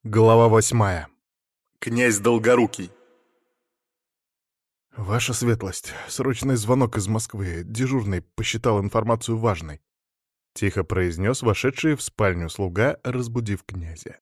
Глава 8. Князь Долгорукий. Ваша светлость, срочный звонок из Москвы. Дежурный посчитал информацию важной. Тихо произнес вошедший в спальню слуга, разбудив князя.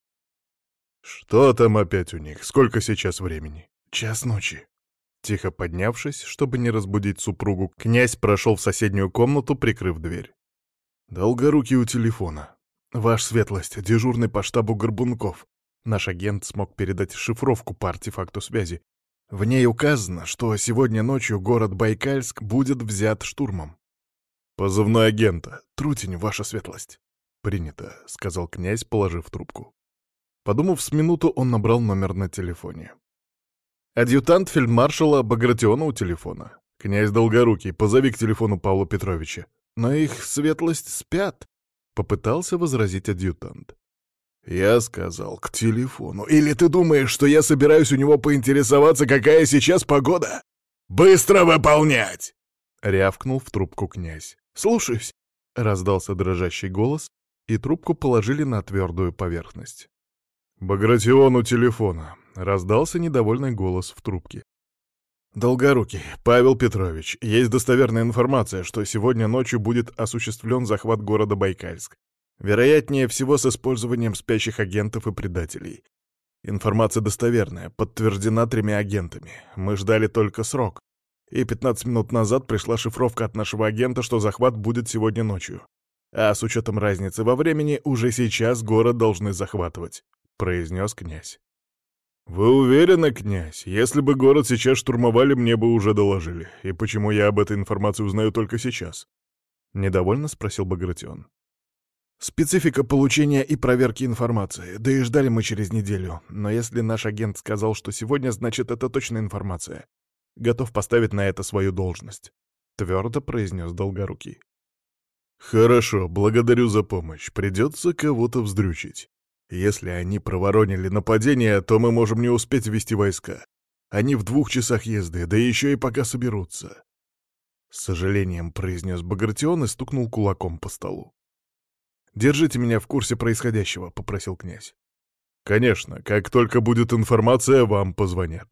Что там опять у них? Сколько сейчас времени? 1:00. Тихо поднявшись, чтобы не разбудить супругу, князь прошел в соседнюю комнату, прикрыв дверь. Долгорукий у телефона. Ваша светлость, дежурный по штабу Горбунков. Наш агент смог передать шифровку по артефакту связи. В ней указано, что сегодня ночью город Байкальск будет взят штурмом. «Позывной агента. Трутень, ваша светлость». «Принято», — сказал князь, положив трубку. Подумав с минуту, он набрал номер на телефоне. Адъютант фельдмаршала Багратиона у телефона. «Князь Долгорукий, позови к телефону Павла Петровича». «Но их светлость спят», — попытался возразить адъютант. «Я сказал, к телефону. Или ты думаешь, что я собираюсь у него поинтересоваться, какая сейчас погода? Быстро выполнять!» — рявкнул в трубку князь. «Слушаюсь!» — раздался дрожащий голос, и трубку положили на твердую поверхность. «Багратион у телефона!» — раздался недовольный голос в трубке. «Долгорукий, Павел Петрович, есть достоверная информация, что сегодня ночью будет осуществлен захват города Байкальск. Вероятнее всего с использованием спящих агентов и предателей. Информация достоверная, подтверждена 3 агентами. Мы ждали только срок. И 15 минут назад пришла шифровка от нашего агента, что захват будет сегодня ночью. А с учетом разницы во времени, уже сейчас город должны захватывать», — произнес князь. «Вы уверены, князь? Если бы город сейчас штурмовали, мне бы уже доложили. И почему я об этой информации узнаю только сейчас?» — недовольно спросил Багратион. «Специфика получения и проверки информации. Да и ждали мы через неделю. Но если наш агент сказал, что сегодня, значит, это точная информация. Готов поставить на это свою должность», — твердо произнес Долгорукий. «Хорошо, благодарю за помощь. Придется кого-то вздрючить. Если они проворонили нападение, то мы можем не успеть ввести войска. Они в 2 часах езды, да еще и пока соберутся», — с сожалением произнес Багратион и стукнул кулаком по столу. «Держите меня в курсе происходящего», — попросил князь. «Конечно, как только будет информация, вам позвонят».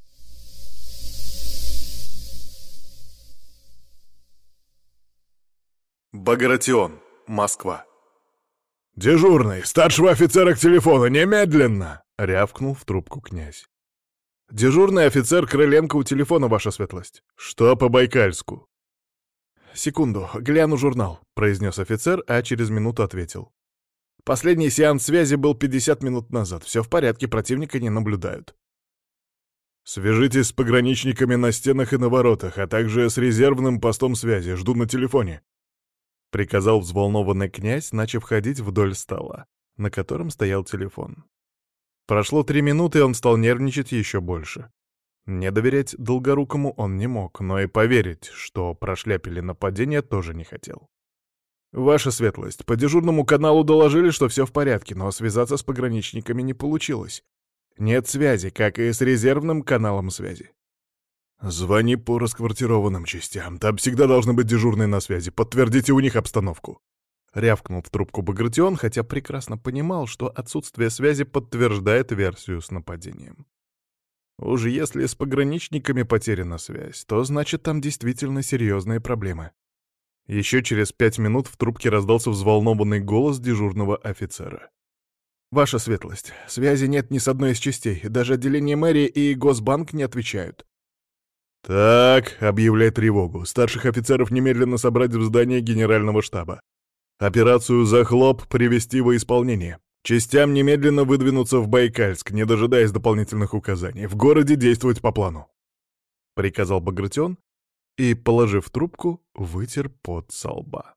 Багратион, Москва. «Дежурный, старшего офицера к телефону, немедленно!» — рявкнул в трубку князь. «Дежурный офицер Крыленко у телефона, ваша светлость». «Что по Байкальску?» «Секунду, гляну журнал», — произнес офицер, а через минуту ответил. «Последний сеанс связи был 50 минут назад. Все в порядке, противника не наблюдают». «Свяжитесь с пограничниками на стенах и на воротах, а также с резервным постом связи. Жду на телефоне», — приказал взволнованный князь, начав ходить вдоль стола, на котором стоял телефон. Прошло 3 минуты, и он стал нервничать еще больше. Не доверять Долгорукому он не мог, но и поверить, что прошляпили нападение, тоже не хотел. «Ваша светлость, по дежурному каналу доложили, что все в порядке, но связаться с пограничниками не получилось. Нет связи, как и с резервным каналом связи». «Звони по расквартированным частям, там всегда должны быть дежурные на связи, подтвердите у них обстановку», — рявкнул в трубку Багратион, хотя прекрасно понимал, что отсутствие связи подтверждает версию с нападением. Уж если с пограничниками потеряна связь, то значит там действительно серьезные проблемы. Еще через 5 минут в трубке раздался взволнованный голос дежурного офицера. «Ваша светлость, связи нет ни с одной из частей, даже отделение мэрии и Госбанк не отвечают». «Так, объявляй тревогу. Старших офицеров немедленно собрать в здание генерального штаба. Операцию «Захлоп» привести во исполнение. Частям немедленно выдвинуться в Байкальск, не дожидаясь дополнительных указаний. В городе действовать по плану», — приказал Багратион и, положив трубку, вытер пот со лба.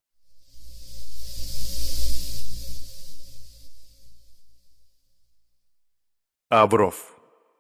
Авров.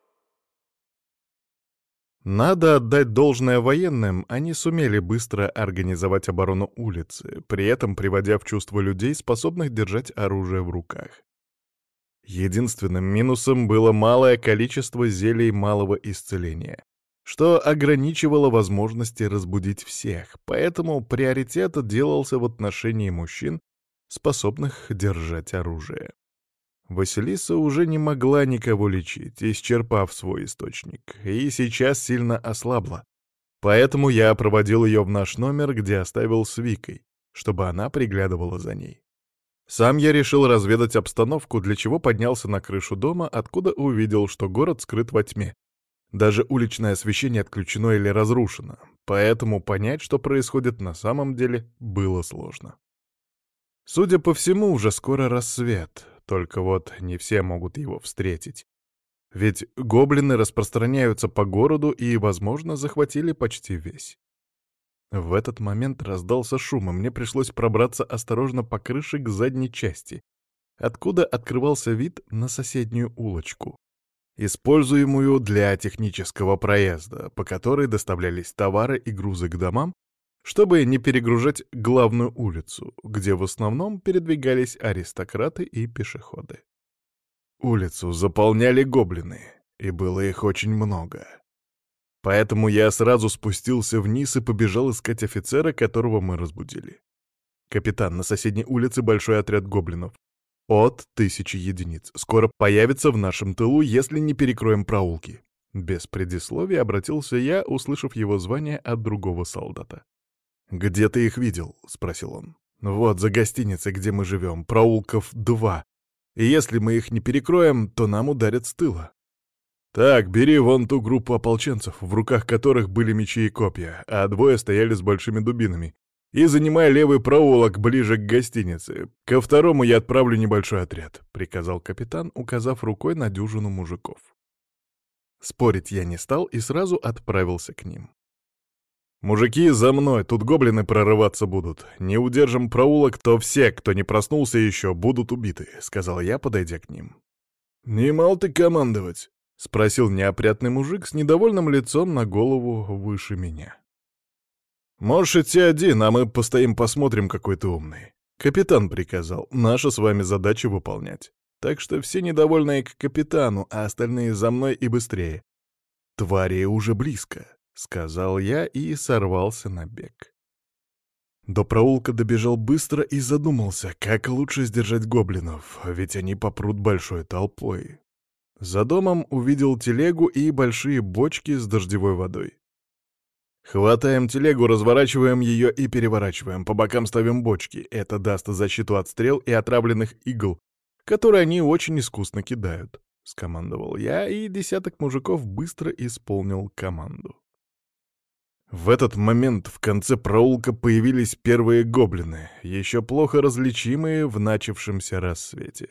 Надо отдать должное военным, они сумели быстро организовать оборону улицы, при этом приводя в чувство людей, способных держать оружие в руках. Единственным минусом было малое количество зелий малого исцеления, что ограничивало возможности разбудить всех, поэтому приоритет делался в отношении мужчин, способных держать оружие. Василиса уже не могла никого лечить, исчерпав свой источник, и сейчас сильно ослабла. Поэтому я проводил ее в наш номер, где оставил с Викой, чтобы она приглядывала за ней. Сам я решил разведать обстановку, для чего поднялся на крышу дома, откуда увидел, что город скрыт во тьме. Даже уличное освещение отключено или разрушено, поэтому понять, что происходит на самом деле, было сложно. Судя по всему, уже скоро рассвет, только вот не все могут его встретить. Ведь гоблины распространяются по городу и, возможно, захватили почти весь. В этот момент раздался шум, и мне пришлось пробраться осторожно по крыше к задней части, откуда открывался вид на соседнюю улочку, используемую для технического проезда, по которой доставлялись товары и грузы к домам, чтобы не перегружать главную улицу, где в основном передвигались аристократы и пешеходы. Улицу заполняли гоблины, и было их очень много. Поэтому я сразу спустился вниз и побежал искать офицера, которого мы разбудили. «Капитан, на соседней улице большой отряд гоблинов. От 1000 единиц. Скоро появится в нашем тылу, если не перекроем проулки». Без предисловия обратился я, услышав его звание от другого солдата. «Где ты их видел?» — спросил он. «Вот, за гостиницей, где мы живем, проулков 2. И если мы их не перекроем, то нам ударят с тыла». «Так, бери вон ту группу ополченцев, в руках которых были мечи и копья, а двое стояли с большими дубинами, и занимай левый проулок ближе к гостинице. Ко второму я отправлю небольшой отряд», — приказал капитан, указав рукой на дюжину мужиков. Спорить я не стал и сразу отправился к ним. «Мужики, за мной, тут гоблины прорываться будут. Не удержим проулок, то все, кто не проснулся еще, будут убиты», — сказал я, подойдя к ним. «Не мал ты командовать?» — спросил неопрятный мужик с недовольным лицом на голову выше меня. «Можешь идти один, а мы постоим посмотрим, какой ты умный. Капитан приказал, наша с вами задача выполнять. Так что все недовольные к капитану, а остальные за мной и быстрее. Твари уже близко», — сказал я и сорвался на бег. До проулка добежал быстро и задумался, как лучше сдержать гоблинов, ведь они попрут большой толпой. За домом увидел телегу и большие бочки с дождевой водой. «Хватаем телегу, разворачиваем ее и переворачиваем, по бокам ставим бочки. Это даст защиту от стрел и отравленных игл, которые они очень искусно кидают», — скомандовал я, и десяток мужиков быстро исполнил команду. В этот момент в конце проулка появились первые гоблины, еще плохо различимые в начавшемся рассвете.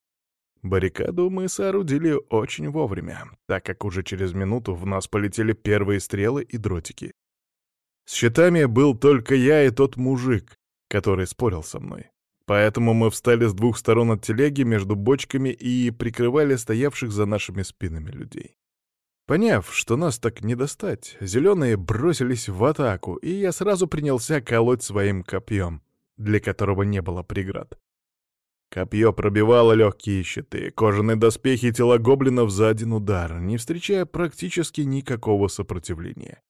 Баррикаду мы соорудили очень вовремя, так как уже через минуту в нас полетели первые стрелы и дротики. С щитами был только я и тот мужик, который спорил со мной. Поэтому мы встали с двух сторон от телеги между бочками и прикрывали стоявших за нашими спинами людей. Поняв, что нас так не достать, зеленые бросились в атаку, и я сразу принялся колоть своим копьем, для которого не было преград. Копье пробивало легкие щиты, кожаные доспехи и тела гоблинов за один удар, не встречая практически никакого сопротивления.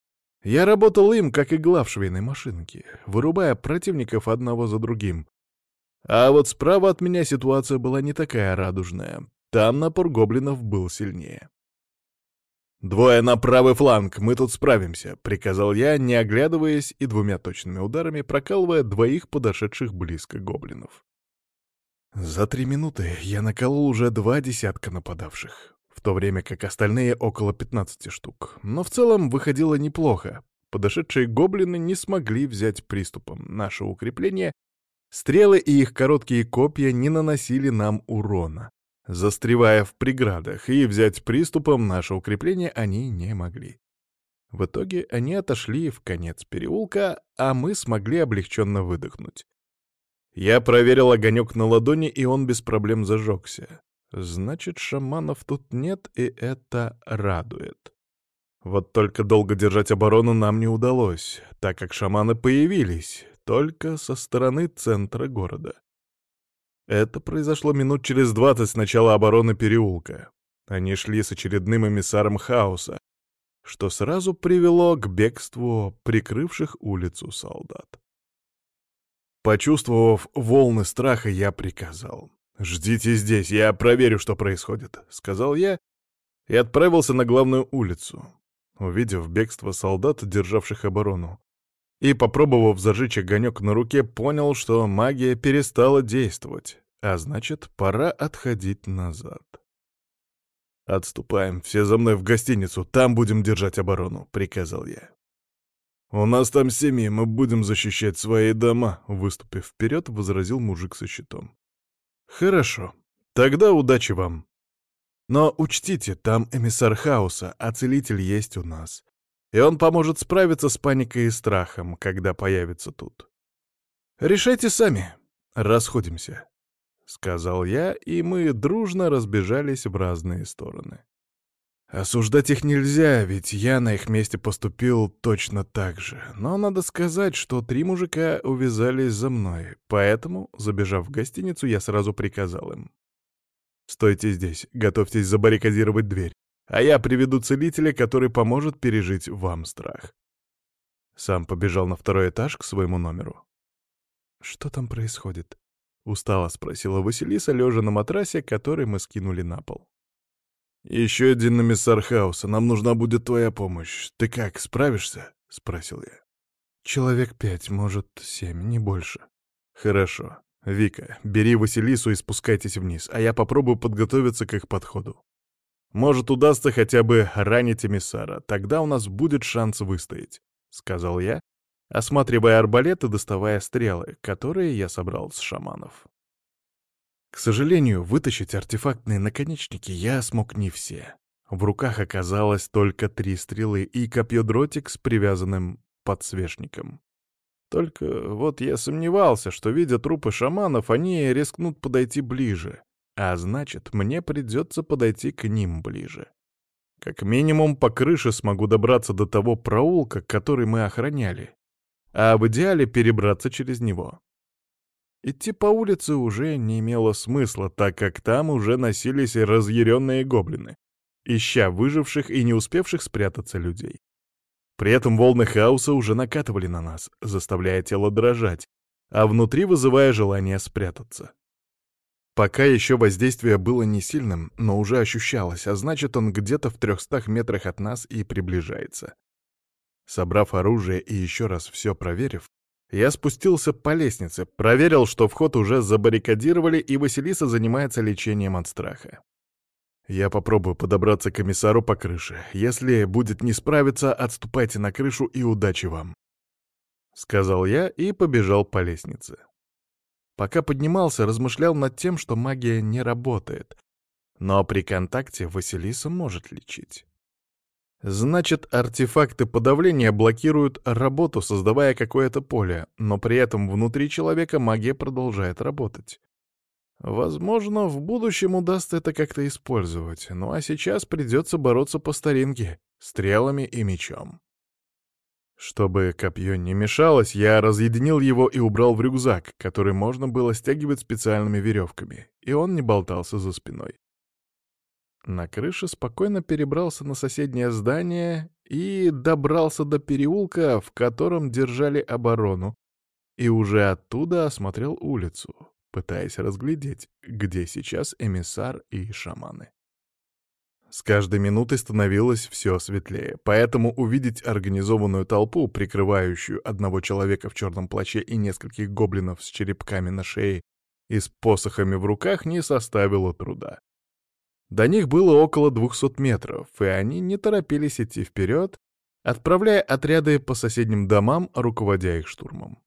Я работал им, как игла в швейной машинке, вырубая противников одного за другим. А вот справа от меня ситуация была не такая радужная. Там напор гоблинов был сильнее. «Двое на правый фланг, мы тут справимся», — приказал я, не оглядываясь и двумя точными ударами прокалывая двоих подошедших близко гоблинов. За 3 минуты я наколол уже 2 десятка нападавших, в то время как остальные около 15 штук. Но в целом выходило неплохо. Подошедшие гоблины не смогли взять приступом наше укрепление. Стрелы и их короткие копья не наносили нам урона, застревая в преградах, и взять приступом наше укрепление они не могли. В итоге они отошли в конец переулка, а мы смогли облегченно выдохнуть. Я проверил огонек на ладони, и он без проблем зажегся. Значит, шаманов тут нет, и это радует. Вот только долго держать оборону нам не удалось, так как шаманы появились только со стороны центра города. Это произошло минут через 20 с начала обороны переулка. Они шли с очередным эмиссаром хаоса, что сразу привело к бегству прикрывших улицу солдат. Почувствовав волны страха, я приказал: «Ждите здесь, я проверю, что происходит», — сказал я и отправился на главную улицу, увидев бегство солдат, державших оборону, и, попробовав зажечь огонек на руке, понял, что магия перестала действовать, а значит, пора отходить назад. «Отступаем, все за мной в гостиницу, там будем держать оборону», — приказал я. «У нас там семьи, мы будем защищать свои дома», — выступив вперед, возразил мужик со щитом. «Хорошо, тогда удачи вам. Но учтите, там эмиссар хаоса, а целитель есть у нас. И он поможет справиться с паникой и страхом, когда появится тут. Решайте сами. Расходимся», — сказал я, и мы дружно разбежались в разные стороны. Осуждать их нельзя, ведь я на их месте поступил точно так же. Но надо сказать, что 3 мужика увязались за мной, поэтому, забежав в гостиницу, я сразу приказал им: «Стойте здесь, готовьтесь забаррикадировать дверь, а я приведу целителя, который поможет пережить вам страх». Сам побежал на 2-й этаж к своему номеру. «Что там происходит?» — устало спросила Василиса, лежа на матрасе, который мы скинули на пол. «Еще один эмиссар хаоса, нам нужна будет твоя помощь. Ты как, справишься?» — спросил я. «Человек 5, может, 7, не больше». «Хорошо. Вика, бери Василису и спускайтесь вниз, а я попробую подготовиться к их подходу. Может, удастся хотя бы ранить эмиссара, тогда у нас будет шанс выстоять», — сказал я, осматривая арбалет и доставая стрелы, которые я собрал с шаманов. К сожалению, вытащить артефактные наконечники я смог не все. В руках оказалось только 3 стрелы и копье-дротик с привязанным подсвечником. Только вот я сомневался, что, видя трупы шаманов, они рискнут подойти ближе, а значит, мне придется подойти к ним ближе. Как минимум по крыше смогу добраться до того проулка, который мы охраняли, а в идеале перебраться через него. Идти по улице уже не имело смысла, так как там уже носились разъяренные гоблины, ища выживших и не успевших спрятаться людей. При этом волны хаоса уже накатывали на нас, заставляя тело дрожать, а внутри вызывая желание спрятаться. Пока еще воздействие было не сильным, но уже ощущалось, а значит, он где-то в 300 метрах от нас и приближается. Собрав оружие и еще раз все проверив, я спустился по лестнице, проверил, что вход уже забаррикадировали, и Василиса занимается лечением от страха. Я попробую подобраться к эмиссару по крыше. Если будет не справиться, отступайте на крышу и удачи вам», — сказал я и побежал по лестнице. Пока поднимался, размышлял над тем, что магия не работает, но при контакте Василиса может лечить. Значит, артефакты подавления блокируют работу, создавая какое-то поле, но при этом внутри человека магия продолжает работать. Возможно, в будущем удастся это как-то использовать, ну а сейчас придется бороться по старинке, стрелами и мечом. Чтобы копье не мешалось, я разъединил его и убрал в рюкзак, который можно было стягивать специальными веревками, и он не болтался за спиной. На крыше спокойно перебрался на соседнее здание и добрался до переулка, в котором держали оборону, и уже оттуда осмотрел улицу, пытаясь разглядеть, где сейчас эмиссар и шаманы. С каждой минутой становилось все светлее, поэтому увидеть организованную толпу, прикрывающую одного человека в черном плаще и нескольких гоблинов с черепками на шее и с посохами в руках, не составило труда. До них было около 200 метров, и они не торопились идти вперед, отправляя отряды по соседним домам, руководя их штурмом.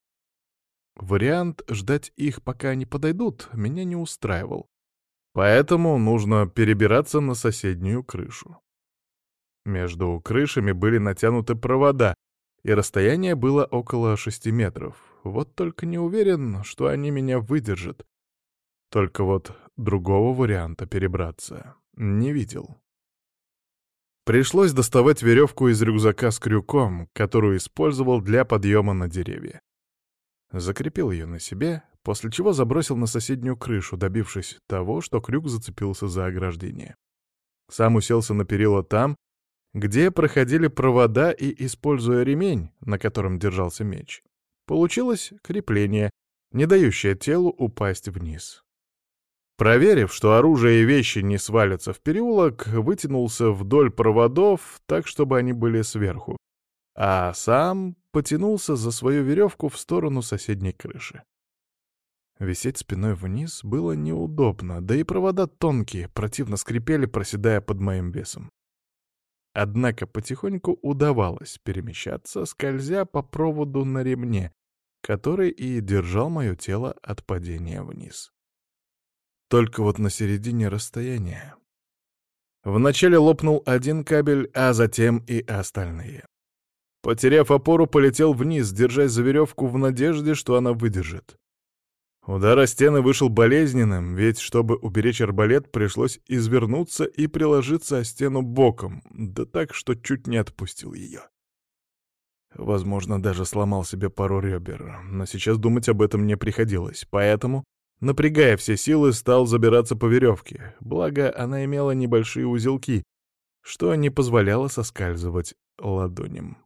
Вариант ждать их, пока они подойдут, меня не устраивал, поэтому нужно перебираться на соседнюю крышу. Между крышами были натянуты провода, и расстояние было около 6 метров. Вот только не уверен, что они меня выдержат. Только вот другого варианта перебраться не видел. Пришлось доставать веревку из рюкзака с крюком, которую использовал для подъема на деревья. Закрепил ее на себе, после чего забросил на соседнюю крышу, добившись того, что крюк зацепился за ограждение. Сам уселся на перила там, где проходили провода, и, используя ремень, на котором держался меч, получилось крепление, не дающее телу упасть вниз. Проверив, что оружие и вещи не свалятся в переулок, вытянулся вдоль проводов так, чтобы они были сверху, а сам потянулся за свою веревку в сторону соседней крыши. Висеть спиной вниз было неудобно, да и провода тонкие, противно скрипели, проседая под моим весом. Однако потихоньку удавалось перемещаться, скользя по проводу на ремне, который и держал мое тело от падения вниз. Только вот на середине расстояния. Вначале лопнул один кабель, а затем и остальные. Потеряв опору, полетел вниз, держась за веревку в надежде, что она выдержит. Удар о стены вышел болезненным, ведь, чтобы уберечь арбалет, пришлось извернуться и приложиться о стену боком, да так, что чуть не отпустил ее. Возможно, даже сломал себе пару ребер, но сейчас думать об этом не приходилось, поэтому, напрягая все силы, стал забираться по веревке, благо она имела небольшие узелки, что не позволяло соскальзывать ладоням.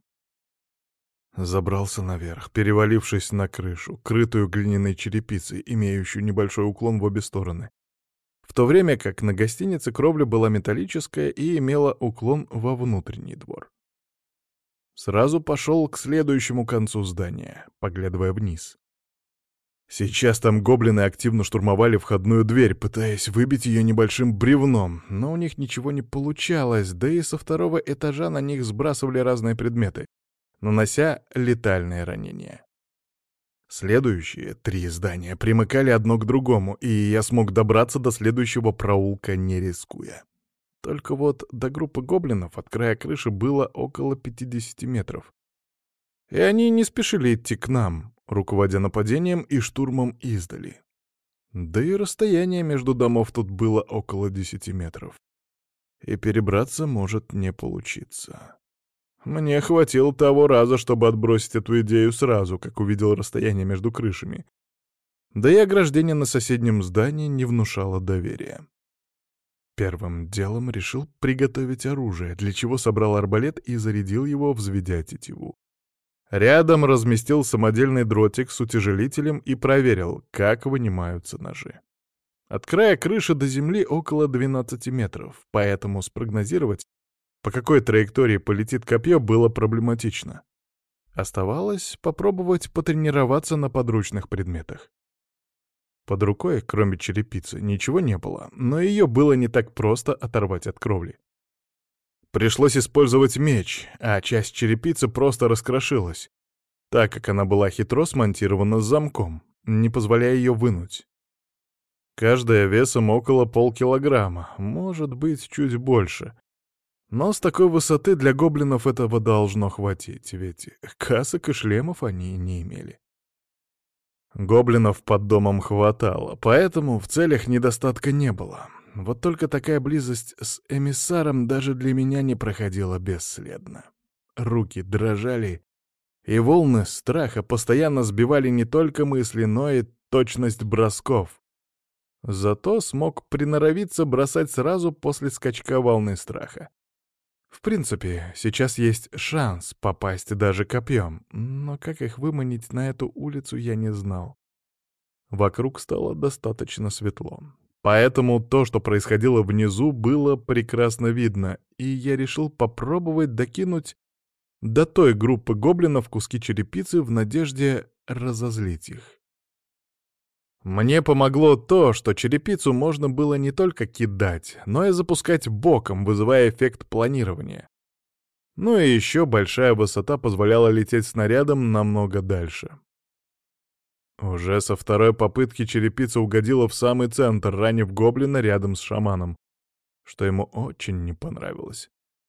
Забрался наверх, перевалившись на крышу, крытую глиняной черепицей, имеющую небольшой уклон в обе стороны. В то время как на гостинице кровля была металлическая и имела уклон во внутренний двор. Сразу пошел к следующему концу здания, поглядывая вниз. Сейчас там гоблины активно штурмовали входную дверь, пытаясь выбить ее небольшим бревном, но у них ничего не получалось, да и со второго этажа на них сбрасывали разные предметы, нанося летальные ранения. Следующие 3 здания примыкали одно к другому, и я смог добраться до следующего проулка, не рискуя. Только вот до группы гоблинов от края крыши было около 50 метров. И они не спешили идти к нам, руководя нападением и штурмом издали. Да и расстояние между домов тут было около 10 метров. И перебраться может не получиться. Мне хватило того раза, чтобы отбросить эту идею сразу, как увидел расстояние между крышами. Да и ограждение на соседнем здании не внушало доверия. Первым делом решил приготовить оружие, для чего собрал арбалет и зарядил его, взведя тетиву. Рядом разместил самодельный дротик с утяжелителем и проверил, как вынимаются ножи. От края крыши до земли около 12 метров, поэтому спрогнозировать, по какой траектории полетит копье, было проблематично. Оставалось попробовать потренироваться на подручных предметах. Под рукой, кроме черепицы, ничего не было, но ее было не так просто оторвать от кровли. Пришлось использовать меч, а часть черепицы просто раскрошилась, так как она была хитро смонтирована с замком, не позволяя ее вынуть. Каждая весом около полкилограмма, может быть, чуть больше. Но с такой высоты для гоблинов этого должно хватить, ведь касок и шлемов они не имели. Гоблинов под домом хватало, поэтому в целях недостатка не было. Вот только такая близость с эмиссаром даже для меня не проходила бесследно. Руки дрожали, и волны страха постоянно сбивали не только мысли, но и точность бросков. Зато смог приноровиться бросать сразу после скачка волны страха. В принципе, сейчас есть шанс попасть даже копьем, но как их выманить на эту улицу, я не знал. Вокруг стало достаточно светло. Поэтому то, что происходило внизу, было прекрасно видно, и я решил попробовать докинуть до той группы гоблинов куски черепицы в надежде разозлить их. Мне помогло то, что черепицу можно было не только кидать, но и запускать боком, вызывая эффект планирования. Ну и еще большая высота позволяла лететь снарядом намного дальше. Уже со второй попытки черепица угодила в самый центр, ранив гоблина рядом с шаманом, что ему очень не понравилось.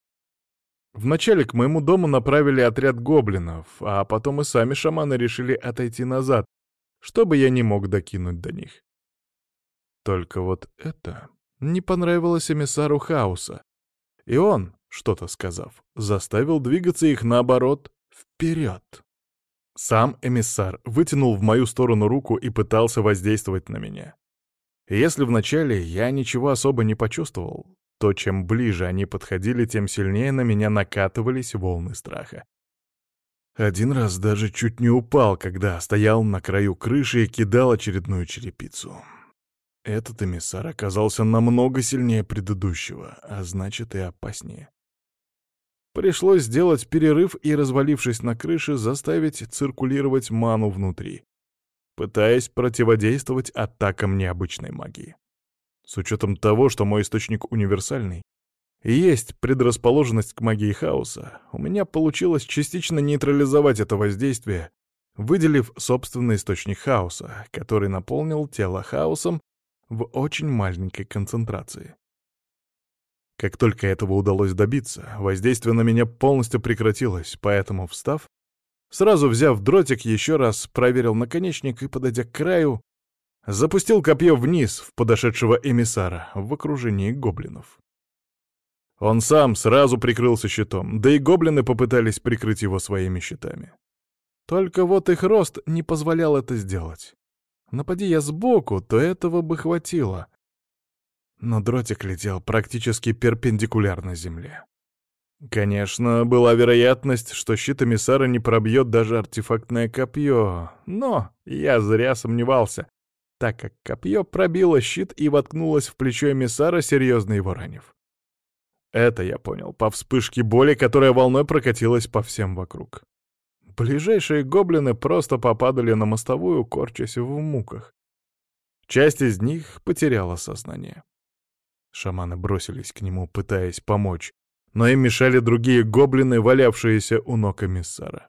Вначале к моему дому направили отряд гоблинов, а потом и сами шаманы решили отойти назад, чтобы я не мог докинуть до них. Только вот это не понравилось эмиссару хаоса, и он, что-то сказав, заставил двигаться их наоборот вперед. Сам эмиссар вытянул в мою сторону руку и пытался воздействовать на меня. И если вначале я ничего особо не почувствовал, то чем ближе они подходили, тем сильнее на меня накатывались волны страха. Один раз даже чуть не упал, когда стоял на краю крыши и кидал очередную черепицу. Этот эмиссар оказался намного сильнее предыдущего, а значит и опаснее. Пришлось сделать перерыв и, развалившись на крыше, заставить циркулировать ману внутри, пытаясь противодействовать атакам необычной магии. С учетом того, что мой источник универсальный, и есть предрасположенность к магии хаоса, у меня получилось частично нейтрализовать это воздействие, выделив собственный источник хаоса, который наполнил тело хаосом в очень маленькой концентрации. Как только этого удалось добиться, воздействие на меня полностью прекратилось, поэтому, встав, сразу взяв дротик, еще раз проверил наконечник и, подойдя к краю, запустил копье вниз в подошедшего эмиссара в окружении гоблинов. Он сам сразу прикрылся щитом, да и гоблины попытались прикрыть его своими щитами. Только вот их рост не позволял это сделать. Напади я сбоку, то этого бы хватило. Но дротик летел практически перпендикулярно земле. Конечно, была вероятность, что щит эмиссара не пробьет даже артефактное копье, но я зря сомневался, так как копье пробило щит и воткнулось в плечо эмиссара, серьезно его ранив. Это я понял по вспышке боли, которая волной прокатилась по всем вокруг. Ближайшие гоблины просто попадали на мостовую, корчась в муках. Часть из них потеряла сознание. Шаманы бросились к нему, пытаясь помочь, но им мешали другие гоблины, валявшиеся у ног эмиссара.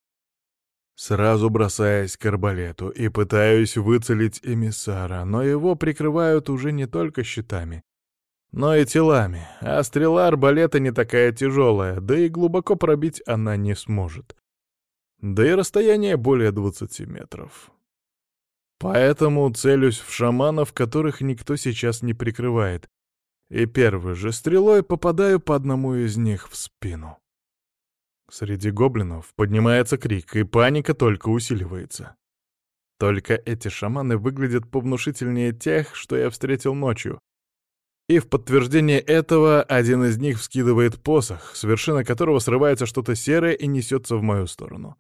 Сразу бросаясь к арбалету и пытаюсь выцелить эмиссара, но его прикрывают уже не только щитами, но и телами, а стрела арбалета не такая тяжелая, да и глубоко пробить она не сможет. Да и расстояние более 20 метров. Поэтому целюсь в шаманов, которых никто сейчас не прикрывает, и первой же стрелой попадаю по одному из них в спину. Среди гоблинов поднимается крик, и паника только усиливается. Только эти шаманы выглядят повнушительнее тех, что я встретил ночью. И в подтверждение этого один из них вскидывает посох, с вершины которого срывается что-то серое и несется в мою сторону.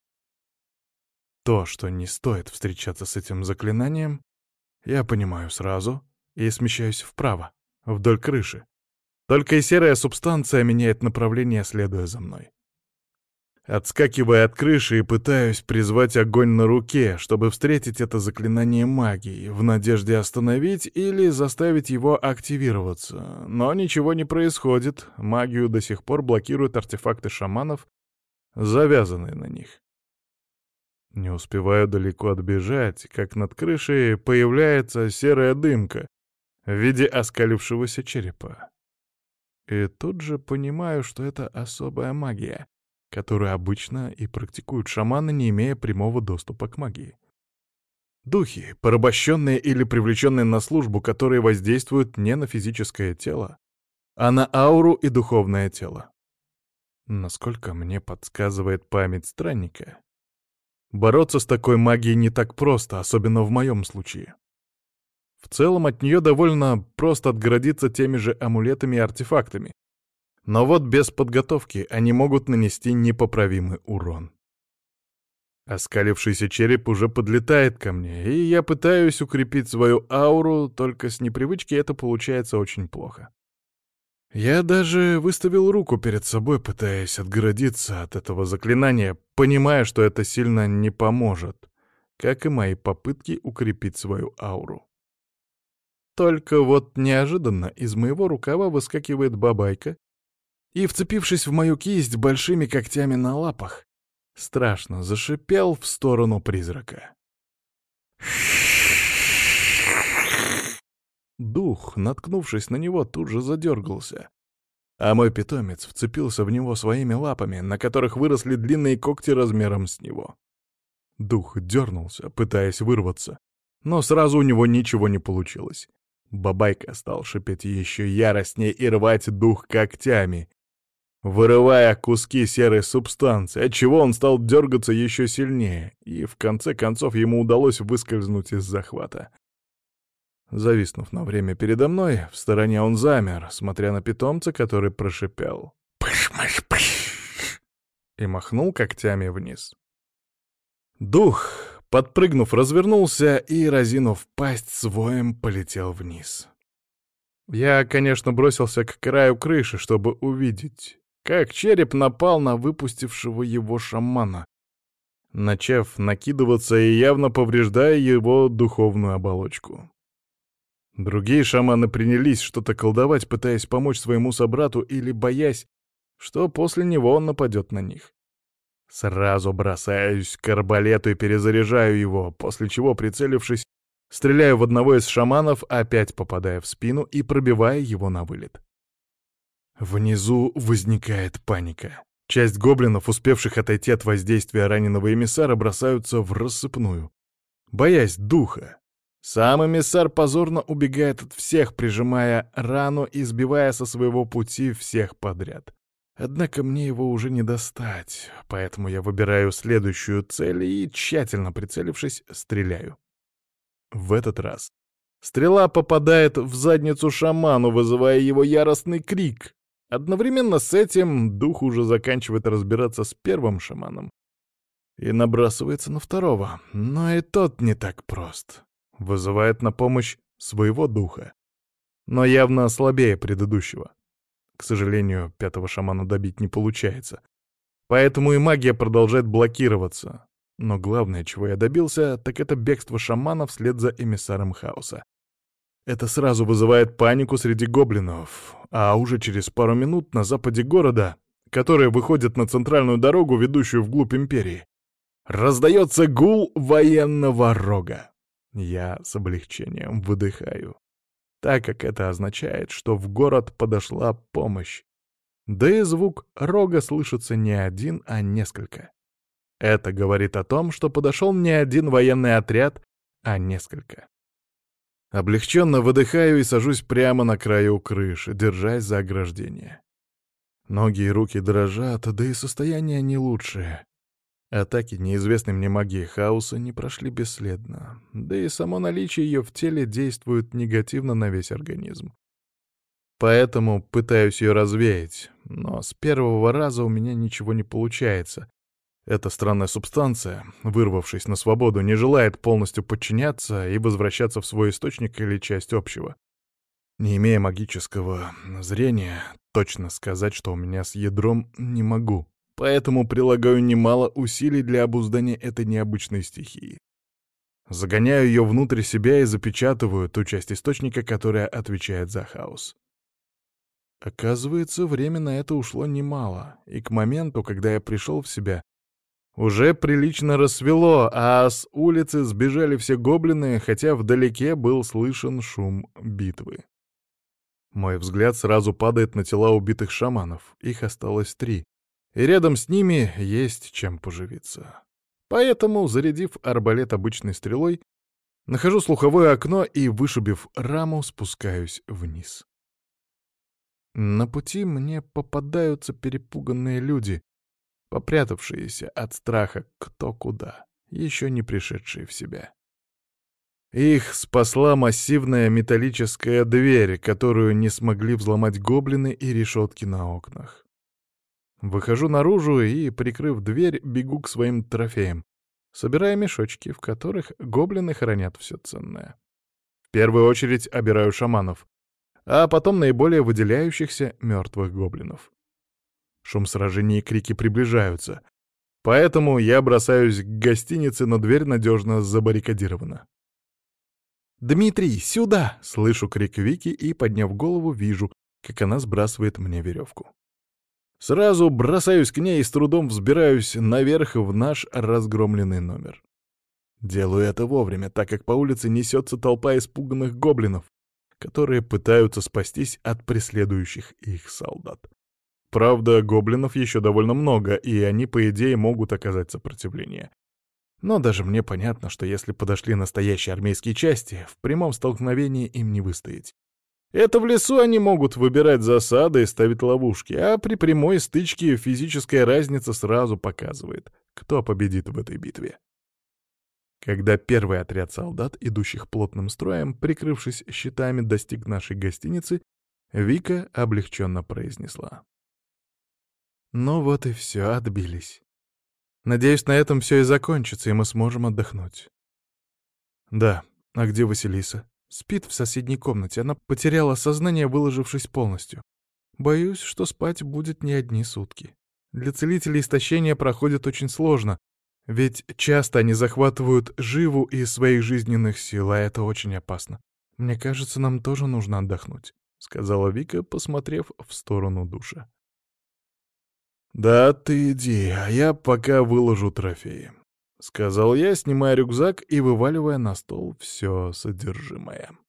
То, что не стоит встречаться с этим заклинанием, я понимаю сразу и смещаюсь вправо, вдоль крыши. Только и серая субстанция меняет направление, следуя за мной. Отскакивая от крыши и пытаюсь призвать огонь на руке, чтобы встретить это заклинание магии, в надежде остановить или заставить его активироваться. Но ничего не происходит, магию до сих пор блокируют артефакты шаманов, завязанные на них. Не успеваю далеко отбежать, как над крышей появляется серая дымка в виде оскалившегося черепа. И тут же понимаю, что это особая магия, которую обычно и практикуют шаманы, не имея прямого доступа к магии. Духи, порабощенные или привлеченные на службу, которые воздействуют не на физическое тело, а на ауру и духовное тело. Насколько мне подсказывает память странника, бороться с такой магией не так просто, особенно в моем случае. В целом от нее довольно просто отгородиться теми же амулетами и артефактами, но вот без подготовки они могут нанести непоправимый урон. Оскалившийся череп уже подлетает ко мне, и я пытаюсь укрепить свою ауру, только с непривычки это получается очень плохо. Я даже выставил руку перед собой, пытаясь отгородиться от этого заклинания, понимая, что это сильно не поможет, как и мои попытки укрепить свою ауру. Только вот неожиданно из моего рукава выскакивает бабайка и, вцепившись в мою кисть большими когтями на лапах, страшно зашипел в сторону призрака. Дух, наткнувшись на него, тут же задергался, а мой питомец вцепился в него своими лапами, на которых выросли длинные когти размером с него. Дух дернулся, пытаясь вырваться, но сразу у него ничего не получилось. Бабайка стал шипеть еще яростнее и рвать дух когтями, вырывая куски серой субстанции, отчего он стал дергаться еще сильнее, и в конце концов ему удалось выскользнуть из захвата. Зависнув на время передо мной, в стороне он замер, смотря на питомца, который прошипел «Пыш-мыш-пыш!» и махнул когтями вниз. Дух, Подпрыгнув, развернулся и, разинув пасть, с воем полетел вниз. Я, конечно, бросился к краю крыши, чтобы увидеть, как череп напал на выпустившего его шамана, начав накидываться и явно повреждая его духовную оболочку. Другие шаманы принялись что-то колдовать, пытаясь помочь своему собрату или боясь, что после него он нападет на них. Сразу бросаюсь к арбалету и перезаряжаю его, после чего, прицелившись, стреляю в одного из шаманов, опять попадая в спину и пробивая его на вылет. Внизу возникает паника. Часть гоблинов, успевших отойти от воздействия раненого эмиссара, бросаются в рассыпную, боясь духа. Сам эмиссар позорно убегает от всех, прижимая рану и сбивая со своего пути всех подряд. Однако мне его уже не достать, поэтому я выбираю следующую цель и, тщательно прицелившись, стреляю. В этот раз стрела попадает в задницу шаману, вызывая его яростный крик. Одновременно с этим дух уже заканчивает разбираться с первым шаманом и набрасывается на второго, но и тот не так прост. Вызывает на помощь своего духа, но явно слабее предыдущего. К сожалению, пятого шамана добить не получается. Поэтому и магия продолжает блокироваться. Но главное, чего я добился, так это бегство шамана вслед за эмиссаром хаоса. Это сразу вызывает панику среди гоблинов, а уже через пару минут на западе города, которые выходят на центральную дорогу, ведущую вглубь империи, раздается гул военного рога. Я с облегчением выдыхаю, так как это означает, что в город подошла помощь. Да и звук рога слышится не один, а несколько. Это говорит о том, что подошел не один военный отряд, а несколько. Облегченно выдыхаю и сажусь прямо на краю крыши, держась за ограждение. Ноги и руки дрожат, да и состояние не лучшее. Атаки неизвестной мне магии хаоса не прошли бесследно, да и само наличие ее в теле действует негативно на весь организм. Поэтому пытаюсь ее развеять, но с первого раза у меня ничего не получается. Эта странная субстанция, вырвавшись на свободу, не желает полностью подчиняться и возвращаться в свой источник или часть общего. Не имея магического зрения, точно сказать, что у меня с ядром, не могу. Поэтому прилагаю немало усилий для обуздания этой необычной стихии. Загоняю ее внутрь себя и запечатываю ту часть источника, которая отвечает за хаос. Оказывается, время на это ушло немало, и к моменту, когда я пришел в себя, уже прилично рассвело, а с улицы сбежали все гоблины, хотя вдалеке был слышен шум битвы. Мой взгляд сразу падает на тела убитых шаманов, их осталось 3. И рядом с ними есть чем поживиться. Поэтому, зарядив арбалет обычной стрелой, нахожу слуховое окно и, вышибив раму, спускаюсь вниз. На пути мне попадаются перепуганные люди, попрятавшиеся от страха кто куда, еще не пришедшие в себя. Их спасла массивная металлическая дверь, которую не смогли взломать гоблины и решетки на окнах. Выхожу наружу и, прикрыв дверь, бегу к своим трофеям, собирая мешочки, в которых гоблины хранят все ценное. В первую очередь обираю шаманов, а потом наиболее выделяющихся мертвых гоблинов. Шум сражений и крики приближаются, поэтому я бросаюсь к гостинице, но дверь надежно забаррикадирована. «Дмитрий, сюда!» — слышу крик Вики и, подняв голову, вижу, как она сбрасывает мне веревку. Сразу бросаюсь к ней и с трудом взбираюсь наверх в наш разгромленный номер. Делаю это вовремя, так как по улице несется толпа испуганных гоблинов, которые пытаются спастись от преследующих их солдат. Правда, гоблинов еще довольно много, и они, по идее, могут оказать сопротивление. Но даже мне понятно, что если подошли настоящие армейские части, в прямом столкновении им не выстоять. Это в лесу они могут выбирать засады и ставить ловушки, а при прямой стычке физическая разница сразу показывает, кто победит в этой битве. Когда первый отряд солдат, идущих плотным строем, прикрывшись щитами, достиг нашей гостиницы, Вика облегченно произнесла: «Ну вот и все, отбились». Надеюсь, на этом все и закончится, и мы сможем отдохнуть. Да, а где Василиса? Спит в соседней комнате. Она потеряла сознание, выложившись полностью. Боюсь, что спать будет не одни сутки. Для целителей истощение проходит очень сложно, ведь часто они захватывают живу из своих жизненных сил, а это очень опасно. Мне кажется, нам тоже нужно отдохнуть, сказала Вика, посмотрев в сторону душа. Да, ты иди, а я пока выложу трофеи, сказал я, снимая рюкзак и вываливая на стол все содержимое.